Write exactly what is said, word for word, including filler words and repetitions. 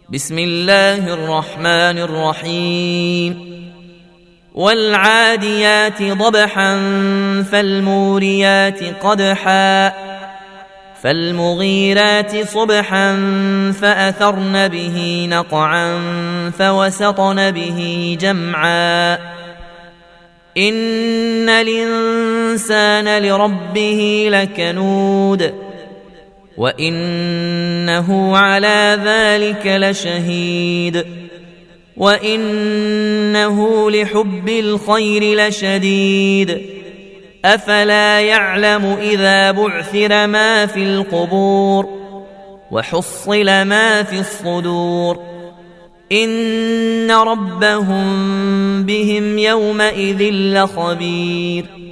بسم الله الرحمن الرحيم والعاديات ضبحا فالموريات قدحا فالمغيرات صبحا فأثرن به نقعا فوسطن به جمعا إن الإنسان لربه لكنود وإنه على ذلك لشهيد وإنه لحب الخير لشديد أفلا يعلم إذا بعثر ما في القبور وحصل ما في الصدور إن ربهم بهم يومئذ لخبير